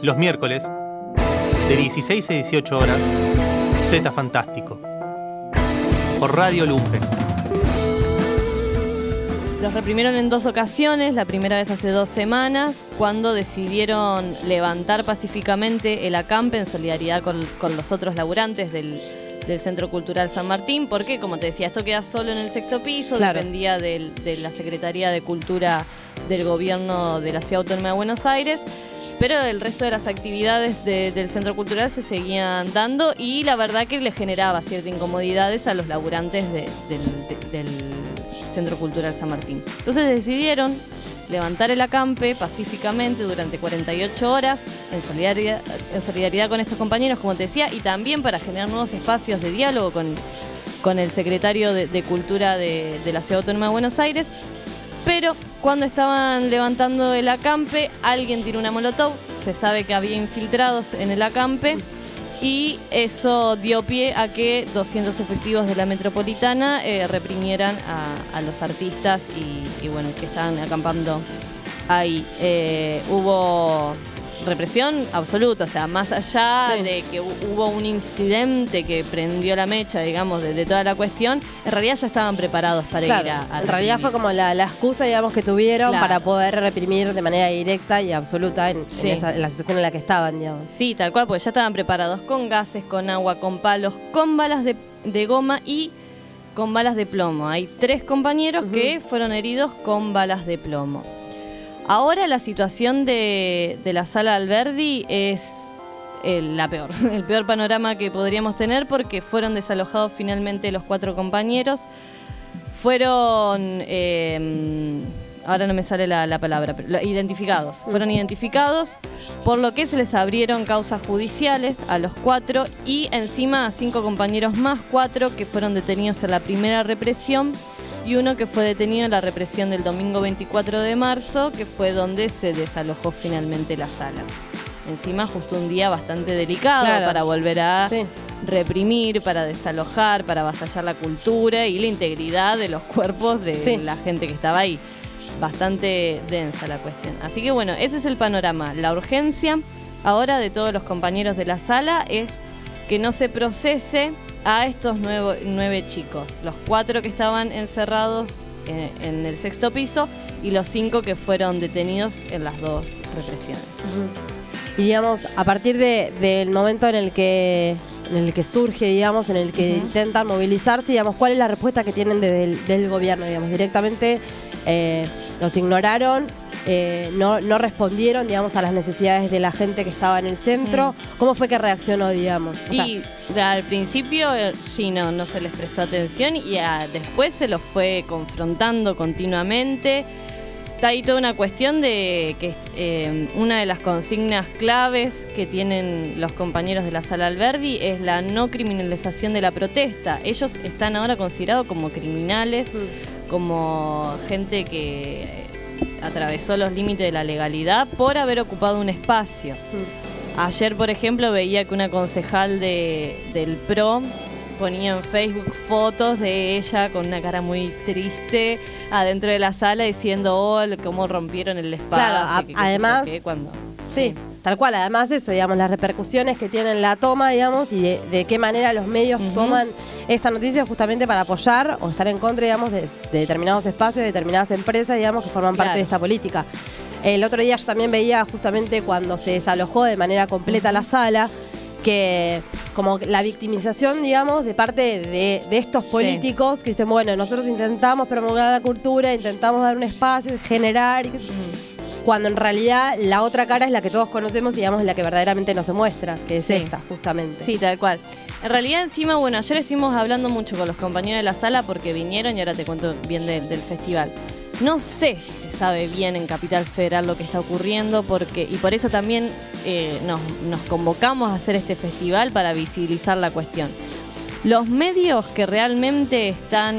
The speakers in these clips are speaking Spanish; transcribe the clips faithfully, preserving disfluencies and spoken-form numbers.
Los miércoles, de dieciséis a dieciocho horas, Z Fantástico. Por Radio Lumpen. Los reprimieron en dos ocasiones, la primera vez hace dos semanas, cuando decidieron levantar pacíficamente el acampe en solidaridad con, con los otros laburantes del, del Centro Cultural San Martín, porque, como te decía, esto queda solo en el sexto piso, claro. Dependía del, de la Secretaría de Cultura del Gobierno de la Ciudad Autónoma de Buenos Aires, pero el resto de las actividades de, del Centro Cultural se seguían dando y la verdad que le generaba ciertas incomodidades a los laburantes de, del, de, del Centro Cultural San Martín. Entonces decidieron levantar el acampe pacíficamente durante cuarenta y ocho horas en solidaridad, en solidaridad con estos compañeros, como te decía, y también para generar nuevos espacios de diálogo con, con el secretario de, de Cultura de, de la Ciudad Autónoma de Buenos Aires. Pero cuando estaban levantando el acampe, alguien tiró una molotov, se sabe que había infiltrados en el acampe y eso dio pie a que doscientos efectivos de la Metropolitana eh, reprimieran a, a los artistas y, y bueno, que estaban acampando ahí. Eh, hubo represión absoluta, o sea, más allá sí. de que hubo un incidente que prendió la mecha, digamos, de, de toda la cuestión, en realidad ya estaban preparados para claro, ir a, a reprimir. En realidad fue como la, la excusa, digamos, que tuvieron claro. para poder reprimir de manera directa y absoluta en, sí. en, esa, en la situación en la que estaban, digamos. Sí, tal cual, porque ya estaban preparados con gases, con agua, con palos, con balas de, de goma y con balas de plomo. Hay tres compañeros uh-huh. que fueron heridos con balas de plomo. Ahora la situación de, de la Sala Alberdi es el, la peor, el peor panorama que podríamos tener porque fueron desalojados finalmente los cuatro compañeros. Fueron, eh, ahora no me sale la, la palabra, pero identificados. Fueron identificados, por lo que se les abrieron causas judiciales a los cuatro y encima a cinco compañeros más, cuatro que fueron detenidos en la primera represión y uno que fue detenido en la represión del domingo veinticuatro de marzo, que fue donde se desalojó finalmente la sala. Encima justo un día bastante delicado claro. para volver a sí. reprimir, para desalojar, para avasallar la cultura y la integridad de los cuerpos de sí. la gente que estaba ahí. Bastante densa la cuestión. Así que bueno, ese es el panorama. La urgencia ahora de todos los compañeros de la sala es que no se procese a estos nuevo, nueve chicos, los cuatro que estaban encerrados en, en el sexto piso y los cinco que fueron detenidos en las dos represiones. Uh-huh. Y digamos, a partir de, del momento en el que en el que surge, digamos, en el que uh-huh. intentan movilizarse, digamos, ¿cuál es la respuesta que tienen de, del, del gobierno? Digamos, directamente eh, los ignoraron. Eh, no, no respondieron, digamos, a las necesidades de la gente que estaba en el centro. Mm. ¿Cómo fue que reaccionó, digamos? O y sea, al principio eh, sí, no, no se les prestó atención y a, después se los fue confrontando continuamente. Está ahí toda una cuestión de que eh, una de las consignas claves que tienen los compañeros de la Sala Alberdi es la no criminalización de la protesta. Ellos están ahora considerados como criminales, mm. como gente que atravesó los límites de la legalidad por haber ocupado un espacio. Mm. Ayer, por ejemplo, veía que una concejal de, del P R O ponía en Facebook fotos de ella con una cara muy triste adentro de la sala diciendo oh, cómo rompieron el espacio. Claro, a, que, además, qué, cuando, sí, sí, tal cual. Además eso, digamos, las repercusiones que tiene la toma, digamos, y de, de qué manera los medios uh-huh. toman esta noticia justamente para apoyar o estar en contra, digamos, de, de determinados espacios, de determinadas empresas, digamos, que forman claro. parte de esta política. El otro día yo también veía justamente cuando se desalojó de manera completa uh-huh. la sala, que como la victimización, digamos, de parte de, de estos políticos sí. que dicen, bueno, nosotros intentamos promover la cultura, intentamos dar un espacio, generar, y que, uh-huh. cuando en realidad la otra cara es la que todos conocemos, digamos, la que verdaderamente no se muestra, que es sí. esta, justamente. Sí, tal cual. En realidad, encima, bueno, ayer estuvimos hablando mucho con los compañeros de la sala porque vinieron y ahora te cuento bien del, del festival. No sé si se sabe bien en Capital Federal lo que está ocurriendo porque y por eso también eh, nos, nos convocamos a hacer este festival para visibilizar la cuestión. Los medios que realmente están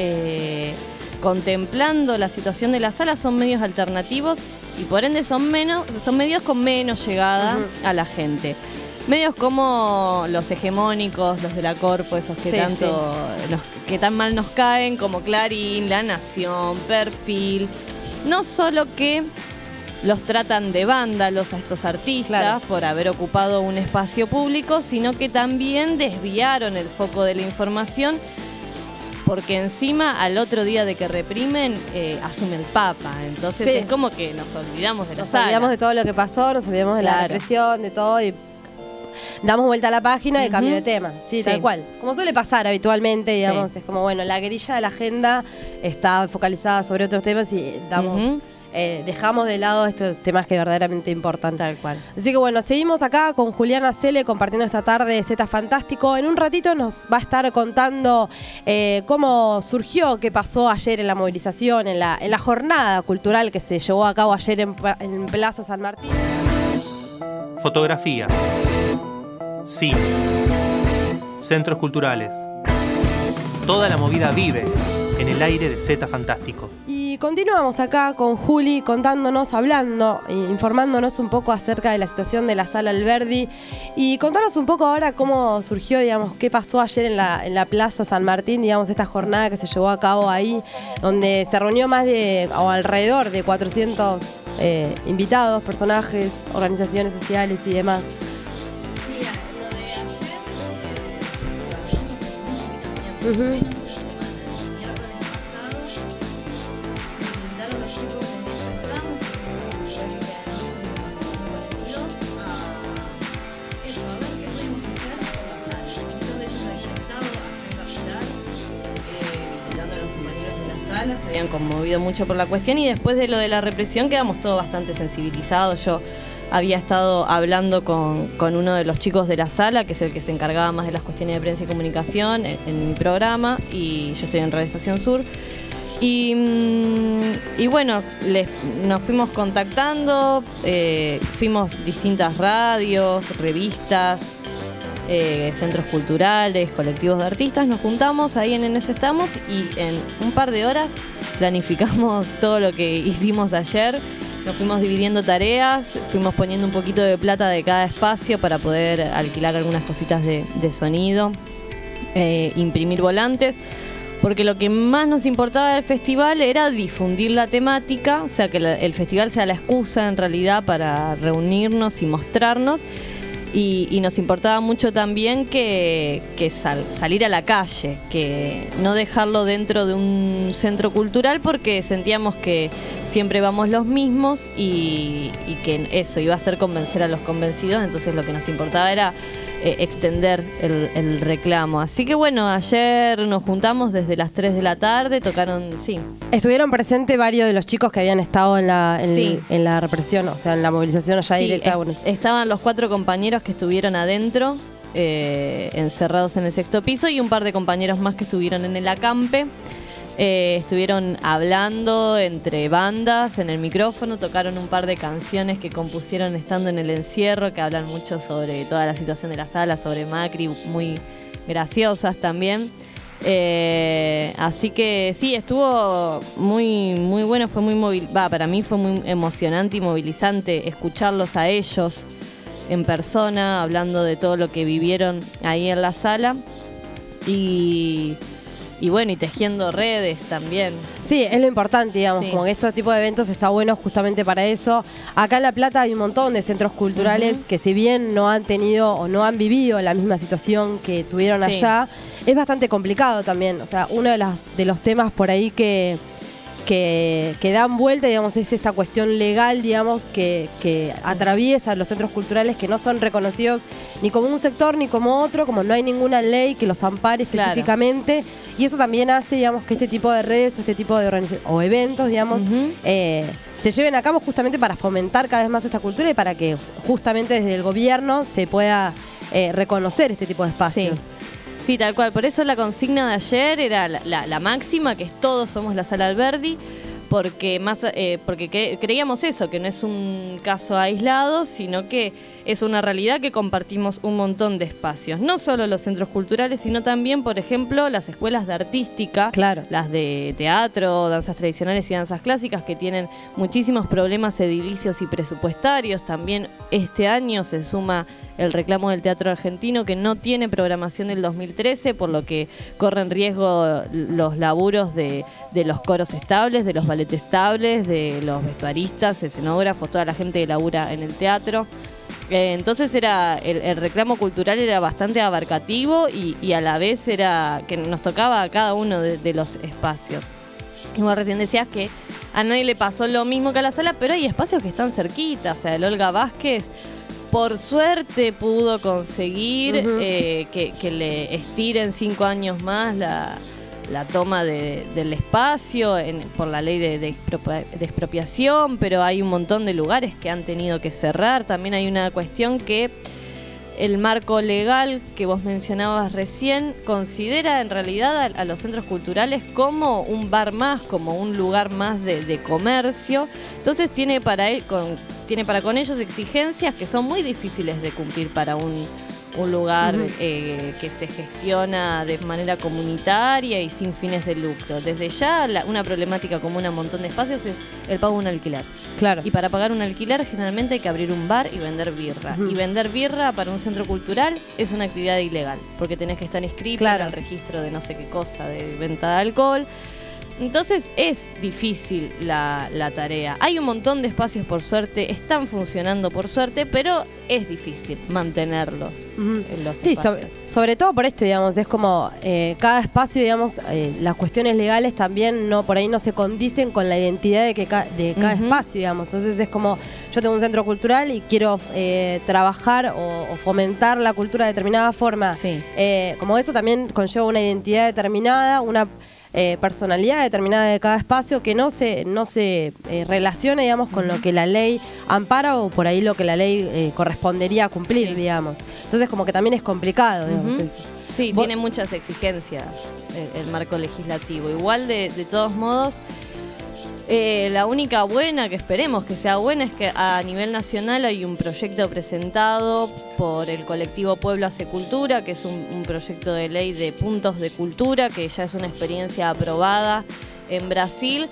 eh, contemplando la situación de la sala son medios alternativos y por ende son, menos, son medios con menos llegada uh-huh. a la gente. Medios como los hegemónicos, los de la Corpo, esos que sí, tanto sí. Los, que tan mal nos caen, como Clarín, La Nación, Perfil. No solo que los tratan de vándalos a estos artistas claro. por haber ocupado un espacio público, sino que también desviaron el foco de la información, porque encima al otro día de que reprimen eh, asume el Papa. Entonces sí. es como que nos olvidamos de la Nos sala. olvidamos de todo lo que pasó, nos olvidamos de claro. la represión, de todo, y damos vuelta a la página y uh-huh. cambio de tema. Sí, sí, tal cual. Como suele pasar habitualmente, digamos, sí. es como, bueno, la grilla de la agenda está focalizada sobre otros temas y damos... Uh-huh. Eh, dejamos de lado estos temas que verdaderamente importan. Tal cual. Así que bueno, seguimos acá con Juliana Cele compartiendo esta tarde Zeta Fantástico. En un ratito nos va a estar contando eh, cómo surgió, qué pasó ayer en la movilización, en la, en la jornada cultural que se llevó a cabo ayer en, en Plaza San Martín. Fotografía, cine, centros culturales. Toda la movida vive en el aire de Zeta Fantástico. Y continuamos acá con Juli contándonos, hablando, informándonos un poco acerca de la situación de la Sala Alberdi y contarnos un poco ahora cómo surgió, digamos, qué pasó ayer en la, en la Plaza San Martín, digamos, esta jornada que se llevó a cabo ahí, donde se reunió más de, o alrededor de cuatrocientos eh, invitados, personajes, organizaciones sociales y demás. Uh-huh. Se habían conmovido mucho por la cuestión y después de lo de la represión quedamos todos bastante sensibilizados. Yo había estado hablando con, con uno de los chicos de la sala, que es el que se encargaba más de las cuestiones de prensa y comunicación en, en mi programa, y yo estoy en Radio Estación Sur. Y, y bueno, les, nos fuimos contactando, eh, fuimos distintas radios, revistas, Eh, centros culturales, colectivos de artistas, nos juntamos ahí en En Eso Estamos y en un par de horas planificamos todo lo que hicimos ayer. Nos fuimos dividiendo tareas, fuimos poniendo un poquito de plata de cada espacio para poder alquilar algunas cositas de, de sonido, eh, imprimir volantes, porque lo que más nos importaba del festival era difundir la temática, o sea que la, el festival sea la excusa en realidad para reunirnos y mostrarnos. Y, y nos importaba mucho también que, que sal, salir a la calle, que no dejarlo dentro de un centro cultural, porque sentíamos que siempre vamos los mismos y, y que eso iba a ser convencer a los convencidos. Entonces lo que nos importaba era eh, extender el, el reclamo. Así que bueno, ayer nos juntamos desde las tres de la tarde, tocaron, sí. Estuvieron presentes varios de los chicos que habían estado en la, en, sí. en la represión, o sea, en la movilización allá sí, directa. Es, bueno. Estaban los cuatro compañeros que estuvieron adentro, eh, encerrados en el sexto piso, y un par de compañeros más que estuvieron en el acampe. Eh, estuvieron hablando entre bandas en el micrófono, tocaron un par de canciones que compusieron estando en el encierro, que hablan mucho sobre toda la situación de la sala, sobre Macri, muy graciosas también. Eh, así que sí, estuvo muy muy bueno, fue muy móvil, va, para mí fue muy emocionante y movilizante escucharlos a ellos en persona, hablando de todo lo que vivieron ahí en la sala y, y bueno, y tejiendo redes también. Sí, es lo importante, digamos, sí. Como que este tipo de eventos está bueno justamente para eso. Acá en La Plata hay un montón de centros culturales uh-huh. que si bien no han tenido o no han vivido la misma situación que tuvieron sí. allá, es bastante complicado también. O sea, uno de, las, de los temas por ahí que, que, que dan vuelta, digamos, es esta cuestión legal, digamos, que, que atraviesa los centros culturales que no son reconocidos ni como un sector ni como otro, como no hay ninguna ley que los ampare específicamente. Claro. Y eso también hace, digamos, que este tipo de redes o este tipo de organizaciones o eventos, digamos, uh-huh. eh, se lleven a cabo justamente para fomentar cada vez más esta cultura y para que justamente desde el gobierno se pueda eh, reconocer este tipo de espacios. Sí. Sí, tal cual. Por eso la consigna de ayer era la, la, la máxima, que es todos somos la Sala Alberdi, porque más eh, porque que, creíamos eso, que no es un caso aislado, sino que es una realidad que compartimos un montón de espacios. No solo los centros culturales, sino también, por ejemplo, las escuelas de artística, claro. las de teatro, danzas tradicionales y danzas clásicas, que tienen muchísimos problemas edilicios y presupuestarios. También este año se suma el reclamo del teatro argentino, que no tiene programación del dos mil trece, por lo que corren riesgo los laburos de, de los coros estables, de los ballet estables, de los vestuaristas, escenógrafos, toda la gente que labura en el teatro. Eh, entonces era el, el reclamo cultural era bastante abarcativo y, y a la vez era que nos tocaba a cada uno de, de los espacios. Y vos recién decías que a nadie le pasó lo mismo que a la sala, pero hay espacios que están cerquita. O sea, el Olga Vázquez, por suerte, pudo conseguir uh-huh. eh, que, que le estiren cinco años más la, la toma de, del espacio en, por la ley de, de, expropia, de expropiación, pero hay un montón de lugares que han tenido que cerrar. También hay una cuestión que el marco legal que vos mencionabas recién considera en realidad a, a los centros culturales como un bar más, como un lugar más de, de comercio. Entonces tiene para, él, con, tiene para con ellos exigencias que son muy difíciles de cumplir para un, un lugar uh-huh. eh, que se gestiona de manera comunitaria y sin fines de lucro. Desde ya la, una problemática común a un montón de espacios es el pago de un alquiler. Claro. Y para pagar un alquiler generalmente hay que abrir un bar y vender birra. Uh-huh. Y vender birra para un centro cultural es una actividad ilegal, porque tenés que estar inscrito claro. en el registro de no sé qué cosa, de venta de alcohol. Entonces es difícil la, la tarea. Hay un montón de espacios, por suerte, están funcionando por suerte, pero es difícil mantenerlos uh-huh. en los sí, espacios. Sobre, sobre todo por esto, digamos, es como eh, cada espacio, digamos, eh, las cuestiones legales también no por ahí no se condicen con la identidad de, que ca- de cada uh-huh. espacio, digamos. Entonces es como, yo tengo un centro cultural y quiero eh, trabajar o, o fomentar la cultura de determinada forma. Sí. Eh, como eso también conlleva una identidad determinada, una Eh, personalidad determinada de cada espacio que no se no se eh, relaciona, digamos, con lo que la ley ampara o por ahí lo que la ley eh, correspondería a cumplir, sí. digamos. Entonces como que también es complicado, digamos, uh-huh. eso. Sí, ¿Vos? Tiene muchas exigencias el, el marco legislativo. Igual, de, de todos modos, eh, la única buena, que esperemos que sea buena, es que a nivel nacional hay un proyecto presentado por el colectivo Pueblo Hace Cultura, que es un, un proyecto de ley de puntos de cultura, que ya es una experiencia aprobada en Brasil,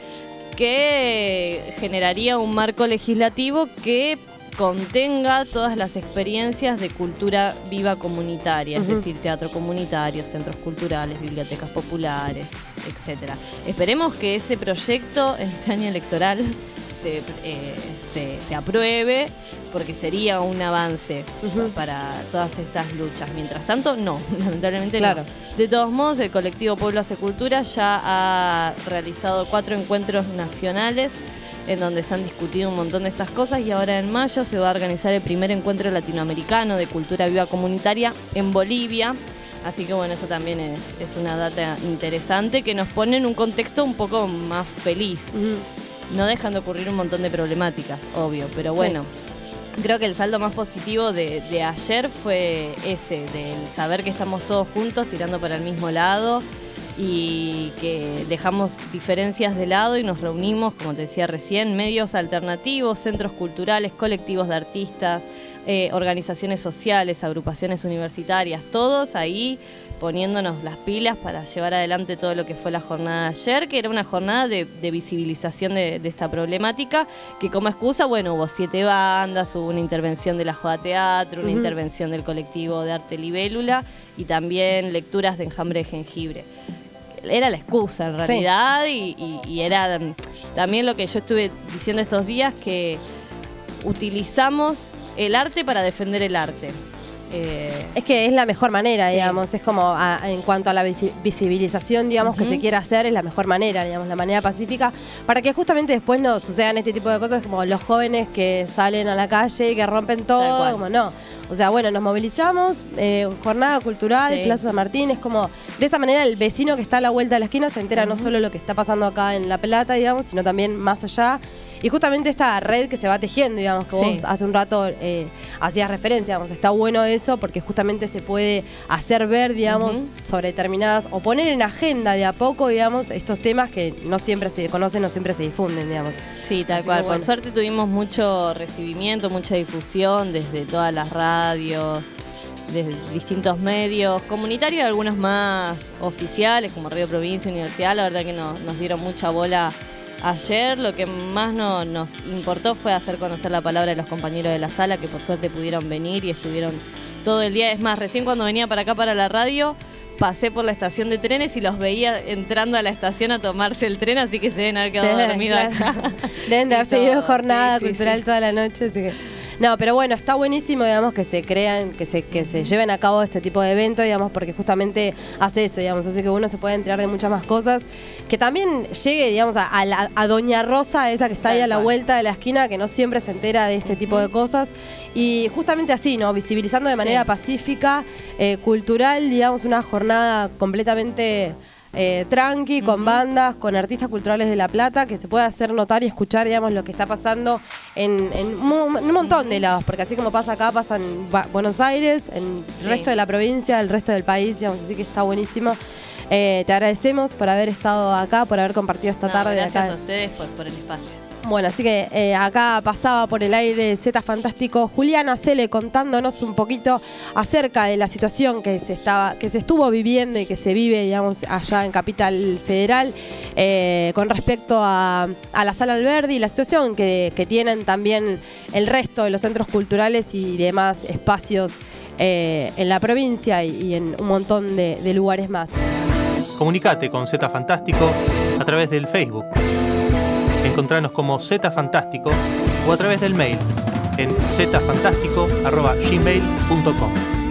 que generaría un marco legislativo que contenga todas las experiencias de cultura viva comunitaria, uh-huh. es decir, teatro comunitario, centros culturales, bibliotecas populares, etcétera. Esperemos que ese proyecto en este año electoral se, eh, se, se apruebe, porque sería un avance uh-huh. para todas estas luchas. Mientras tanto, no, lamentablemente claro. no. De todos modos, el colectivo Pueblo Hace Cultura ya ha realizado cuatro encuentros nacionales en donde se han discutido un montón de estas cosas, y ahora en mayo se va a organizar el primer encuentro latinoamericano de cultura viva comunitaria en Bolivia. Así que bueno, eso también es, es una data interesante que nos pone en un contexto un poco más feliz. Uh-huh. No dejan de ocurrir un montón de problemáticas, obvio, pero bueno, sí. creo que el saldo más positivo de, de ayer fue ese, del saber que estamos todos juntos tirando para el mismo lado, y que dejamos diferencias de lado y nos reunimos, como te decía recién, medios alternativos, centros culturales, colectivos de artistas, eh, organizaciones sociales, agrupaciones universitarias, todos ahí poniéndonos las pilas para llevar adelante todo lo que fue la jornada de ayer, que era una jornada de, de visibilización de, de esta problemática, que como excusa, bueno, hubo siete bandas, hubo una intervención de la Joda Teatro, una uh-huh. intervención del colectivo de arte Libélula y también lecturas de Enjambre de Jengibre. Era la excusa en realidad, sí. y, y, y era también lo que yo estuve diciendo estos días, que utilizamos el arte para defender el arte. Eh, es que es la mejor manera, sí. digamos, es como a, en cuanto a la visi- visibilización, digamos, uh-huh. que se quiere hacer, es la mejor manera, digamos, la manera pacífica, para que justamente después no sucedan este tipo de cosas como los jóvenes que salen a la calle y que rompen todo, como no. O sea, bueno, nos movilizamos, eh, jornada cultural, sí. Plaza San Martín, es como, de esa manera el vecino que está a la vuelta de la esquina se entera uh-huh. no solo lo que está pasando acá en La Plata, digamos, sino también más allá. Y justamente esta red que se va tejiendo, digamos, que sí. vos hace un rato eh, hacías referencia, digamos, está bueno eso porque justamente se puede hacer ver, digamos, uh-huh. sobre determinadas, o poner en agenda de a poco, digamos, estos temas que no siempre se conocen, no siempre se difunden, digamos. Sí, tal Así cual. Bueno. Por suerte tuvimos mucho recibimiento, mucha difusión desde todas las radios, desde distintos medios comunitarios, algunos más oficiales, como Radio Provincia, Universidad. La verdad que no, nos dieron mucha bola Ayer lo que más no, nos importó fue hacer conocer la palabra de los compañeros de la sala, que por suerte pudieron venir y estuvieron todo el día. Es más, recién cuando venía para acá, para la radio, pasé por la estación de trenes y los veía entrando a la estación a tomarse el tren, así que se deben haber quedado Sí, dormidos claro. acá. Deben de haber Y seguido todo. jornada Sí, sí, cultural sí. toda la noche, así que... No, pero bueno, está buenísimo, digamos, que se crean, que se que se lleven a cabo este tipo de eventos, digamos, porque justamente hace eso, digamos, hace que uno se pueda enterar de muchas más cosas, que también llegue, digamos, a, a, la, a Doña Rosa, esa que está ahí a la vuelta de la esquina, que no siempre se entera de este tipo de cosas, y justamente así, ¿no? Visibilizando de manera Sí. pacífica, eh, cultural, digamos, una jornada completamente... Eh, tranqui, con Ujú. bandas, con artistas culturales de La Plata, que se pueda hacer notar y escuchar, digamos, lo que está pasando en, en mu- en un montón de lados, porque así como pasa acá, pasa en Ba- Buenos Aires, en Sí. el resto de la provincia, el resto del país, digamos, así que está buenísimo. Eh, te agradecemos por haber estado acá, por haber compartido esta No, tarde gracias acá. a ustedes por, por el espacio. Bueno, así que eh, acá pasaba por el aire Zeta Fantástico Juliana Cele contándonos un poquito acerca de la situación que se estaba, que se estuvo viviendo y que se vive, digamos, allá en Capital Federal, eh, con respecto a, a la Sala Alberdi y la situación que, que tienen también el resto de los centros culturales y demás espacios eh, en la provincia y, y en un montón de, de lugares más. Comunicate con Zeta Fantástico a través del Facebook. Encontranos como Zeta Fantástico o a través del mail en zetafantástico arroba gmail punto com.